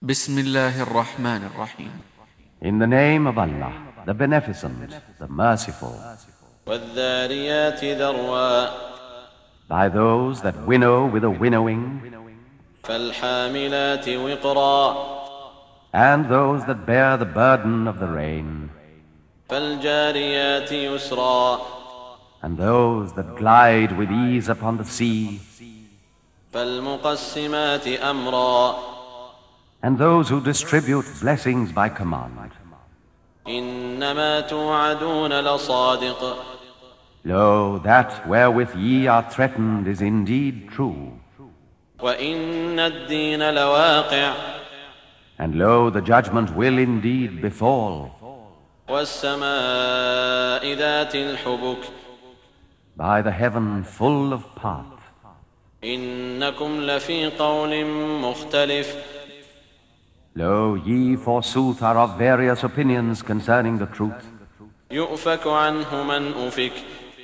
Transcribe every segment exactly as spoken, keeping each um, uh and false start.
بسم الله الرحمن الرحيم. In the name of Allah, the Beneficent, the Merciful. وَالذَّارِيَاتِ ذَرْوًا. By those that winnow with a winnowing, فَالْحَامِلَاتِ وِقْرًا. and those that bear the burden of the rain, فَالْجَارِيَاتِ يُسْرًا. and those that glide with ease upon the sea, فَالْمُقَسِّمَاتِ أَمْرًا. and those who distribute blessings by command. إِنَّمَا تُوعَدُونَ لَصَادِقٌ. Lo, that wherewith ye are threatened is indeed true. وَإِنَّ الدِّينَ لَوَاقِعٌ. And lo, the judgment will indeed befall. وَالسَّمَاءِ ذَاتِ الْحُبُكِ. By the heaven full of part. إِنَّكُمْ لَفِي قَوْلٍ مُخْتَلِفٍ. Lo, ye forsooth are of various opinions concerning the truth. يُؤْفَكُ عَنْهُ مَنْ أُفِكَ.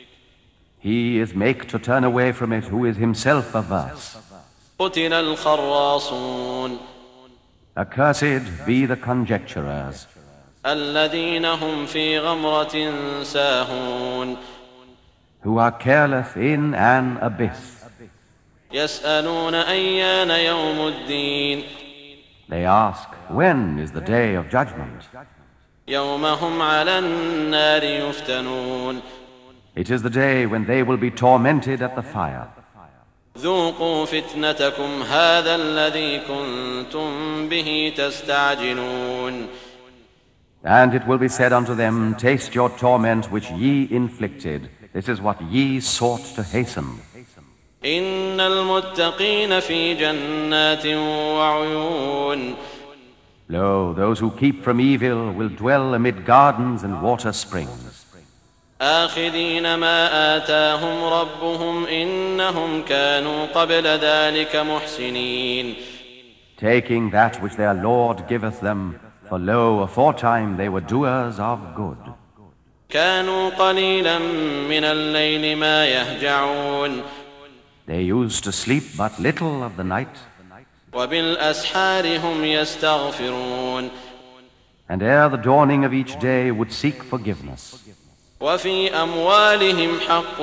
He is make to turn away from it who is himself averse. قُتِلَ الْخَرَّاصُونَ. Accursed be the conjecturers, الَّذِينَ هُمْ فِي غَمْرَةٍ سَاهُونَ. who are careless in an abyss. يَسْأَلُونَ أَيَّانَ يَوْمُ الدِّينِ. They ask, when is the day of judgment? يَوْمَ هُمْ عَلَى النَّارِ يُفْتَنُونَ. It is the day when they will be tormented at the fire. ذُوقُوا فِتْنَتَكُمْ هَذَا الَّذِي كُنْتُمْ بِهِ تَسْتَعْجِلُونَ. And it will be said unto them, taste your torment which ye inflicted. This is what ye sought to hasten. إِنَّ الْمُتَّقِينَ فِي جَنَّاتٍ وَعُيُونٍ. Lo, those who keep from evil will dwell amid gardens and water springs. آخذين ما آتاهم ربهم إنهم كانوا قبل ذلك محسنين. Taking that which their Lord giveth them, for lo, aforetime they were doers of good. كانوا قليلا من الليل ما يهجعون. They used to sleep but little of the night, وبالأسحار هم يستغفرون. and ere the dawning of each day would seek forgiveness. وفي أموالهم حق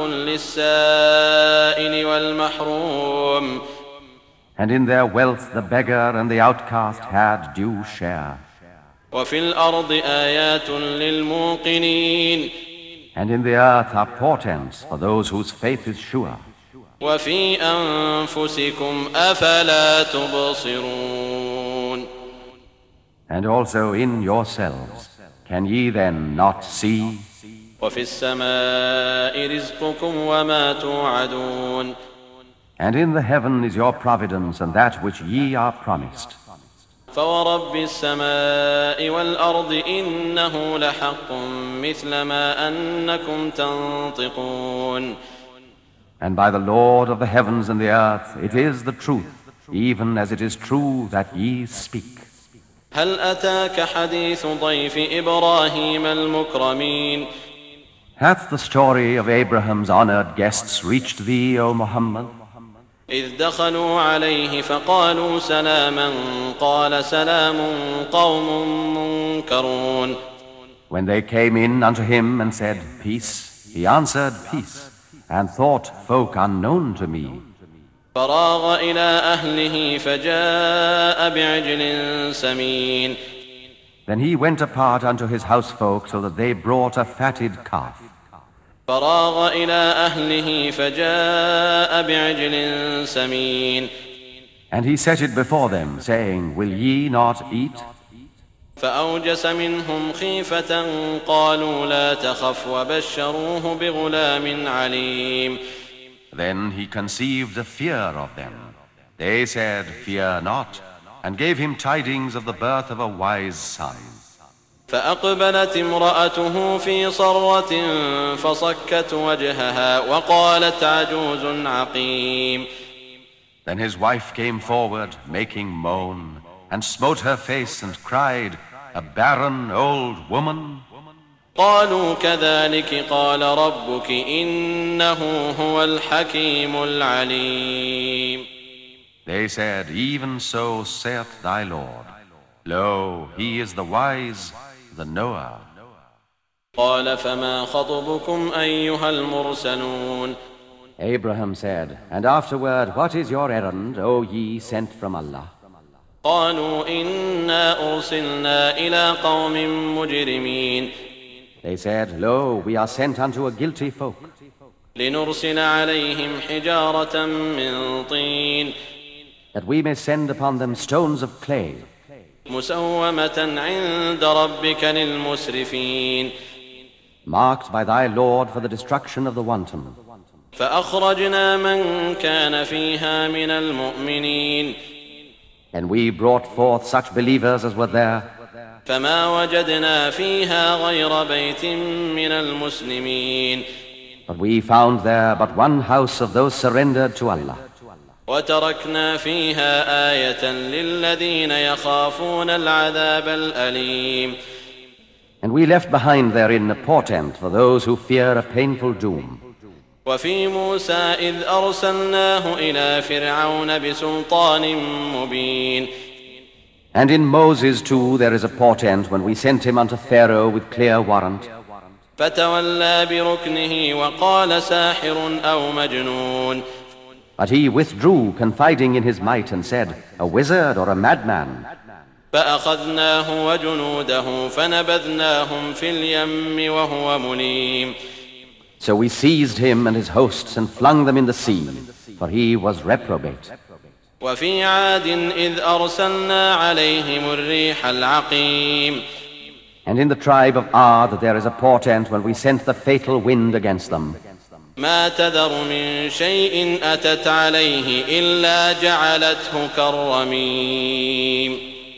للسائل والمحروم. And in their wealth the beggar and the outcast had due share. وفي الأرض آيات للموقنين. And in the earth are portents for those whose faith is sure. وفي أنفسكم أفلا تبصرون. And also in yourselves, can ye then not see? وفي السماء رزقكم وما توعدون. And in the heaven is your providence and that which ye are promised. فورب السماء والأرض إنه لحق مثل ما أنكم تنطقون. And by the Lord of the heavens and the earth, it is the truth, even as it is true that ye speak. هل أتاك حديث ضيف إبراهيم المكرمين. Hath the story of Abraham's honored guests reached thee, O Muhammad? إذ دخلوا عليه فقالوا سلاما قال سلام قوم منكرون. When they came in unto him and said, peace, he answered, peace, and thought, folk unknown to me. فراغ إلى أهله فجاء بعجل سمين. Then he went apart unto his housefolk so that they brought a fatted calf. فراغ إلى أهله فجاء بعجل سمين. And he set it before them, saying, will ye not eat? فأوجس منهم خيفة قالوا لا تخف وبشروه بغلام عليم. Then he conceived a fear of them. They said, fear not, and gave him tidings of the birth of a wise son. فأقبلت امرأته في صرة فصكت وجهها وقالت عجوز عقيم. Then his wife came forward, making moan, and smote her face and cried, a barren old woman? قالوا كذلك قال ربك إنه هو الحكيم العليم. They said, even so saith thy Lord. Lo, he is the wise, the knower. قال فما خطبكم أيها المرسلون. Abraham said, and afterward, what is your errand, O ye sent from Allah? قالوا إنا أرسلنا إلى قوم مجرمين. They said, lo, we are sent unto a guilty folk. لنرسل عليهم حجارة من طين. That we may send upon them stones of clay. مسومة عند ربك للمسرفين. Marked by thy Lord for the destruction of the wanton. فأخرجنا من كان فيها من المؤمنين. And we brought forth such believers as were there. فما وجدنا فيها غير بيت من المسلمين. But we found there but one house of those surrendered to Allah. وتركنا فيها آية للذين يخافون العذاب الأليم. And we left behind therein a portent for those who fear a painful doom. وفي موسى إذ أرسلناه إلى فرعون بسلطان مبين. And in Moses too there is a portent when we sent him unto Pharaoh with clear warrant. فتولى بركنه وقال ساحر أو مجنون. But he withdrew, confiding in his might, and said, a wizard or a madman. فأخذناه وجنوده فنبذناهم في اليم وهو مليم. So we seized him and his hosts and flung them in the sea, for he was reprobate. وفي عاد إذ أرسلنا عليهم الريح العقيم. And in the tribe of Ad there is a portent when we sent the fatal wind against them. ما تذر من شيء أتت عليه إلا جعلته كالرميم.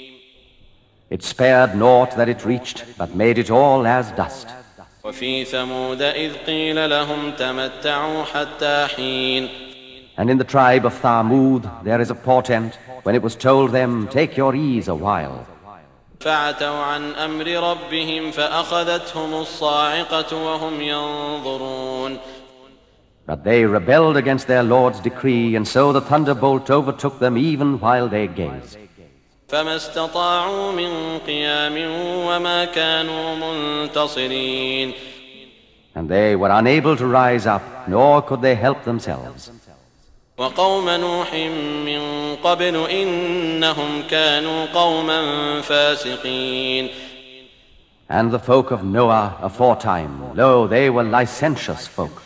It spared naught that it reached, but made it all as dust. وفي ثمود إذ قيل لهم تمتعوا حتى حين. And in the tribe of Thamud there is a portent when it was told them, take your ease a while. فعتوا عن أمر ربهم فأخذتهم الصاعقة وهم ينظرون. But they rebelled against their Lord's decree, and so the thunderbolt overtook them even while they gazed. فما استطاعوا من قيام وما كانوا منتصرين. And they were unable to rise up, nor could they help themselves. وقوم نوح من قبل إنهم كانوا قوما فاسقين. And the folk of Noah aforetime, lo, they were licentious folk.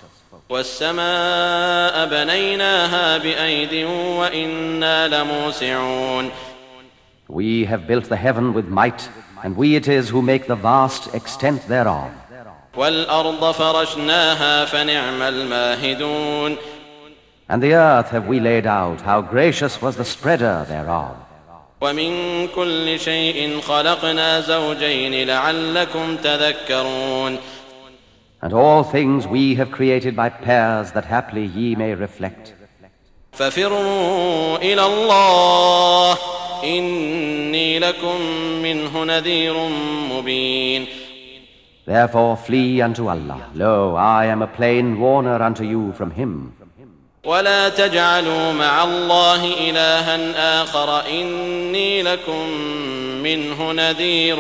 والسماء بنيناها بأيد وإنا لموسعون. We have built the heaven with might, and we it is who make the vast extent thereof. والأرض فرشناها فنعم الماهدون. And the earth have we laid out, how gracious was the spreader thereof. ومن كل شيء خلقنا زوجين لعلكم تذكرون. And all things we have created by pairs, that haply ye may reflect. ففروا إلى الله إني لكم منه نذير مبين. Therefore flee unto Allah. Lo, I am a plain warner unto you from him. ولا تجعلوا مع الله إلها آخر إني لكم منه نذير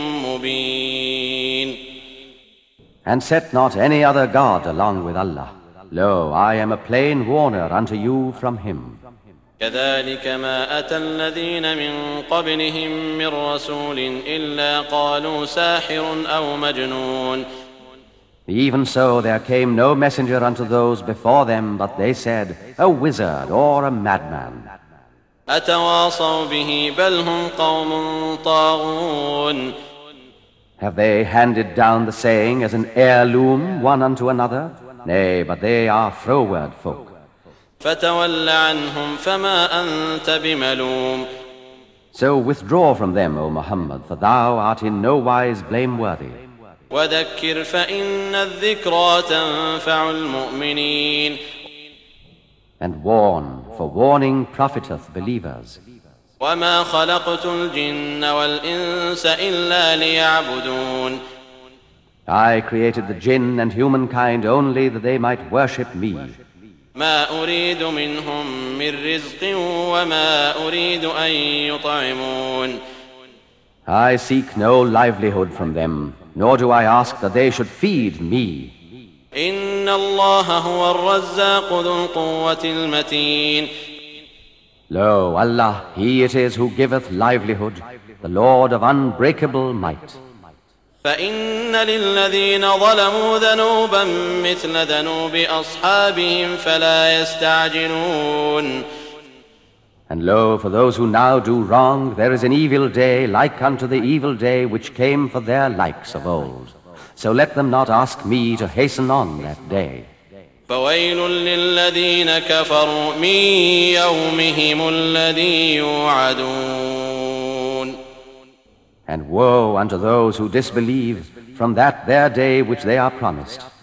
مبين. And set not any other God along with Allah. Lo, I am a plain warner unto you from him. كذلك ما أتى الذين من قبلهم من رسول إلا قالوا ساحر أو مجنون. Even so there came no messenger unto those before them, but they said, a wizard or a madman. أتواصوا به بل هم قوم طاغون. Have they handed down the saying as an heirloom one unto another? Nay, but they are froward folk. فتول عنهم فما أنت بملوم. So withdraw from them, O Muhammad, for thou art in no wise blameworthy. وذكر فإن الذكرى تنفع المؤمنين. And warn, for warning profiteth believers. وما خلقت الجن والإنس إلا ليعبدون. I created the jinn and humankind only that they might worship me. ما أريد منهم من رزق وما أريد أن يطعمون. I seek no livelihood from them, nor do I ask that they should feed me. إن الله هو الرزاق ذو القوة المتين. Lo, Allah, He it is who giveth livelihood, the Lord of unbreakable might. فإن للذين ظلموا ذنوبا مثل ذنوب أصحابهم فلا يستعجلون. And lo, for those who now do wrong, there is an evil day like unto the evil day which came for their likes of old. So let them not ask me to hasten on that day. فويل للذين كفروا من يومهم الذي يوعدون. And woe unto those who disbelieve from that their day which they are promised.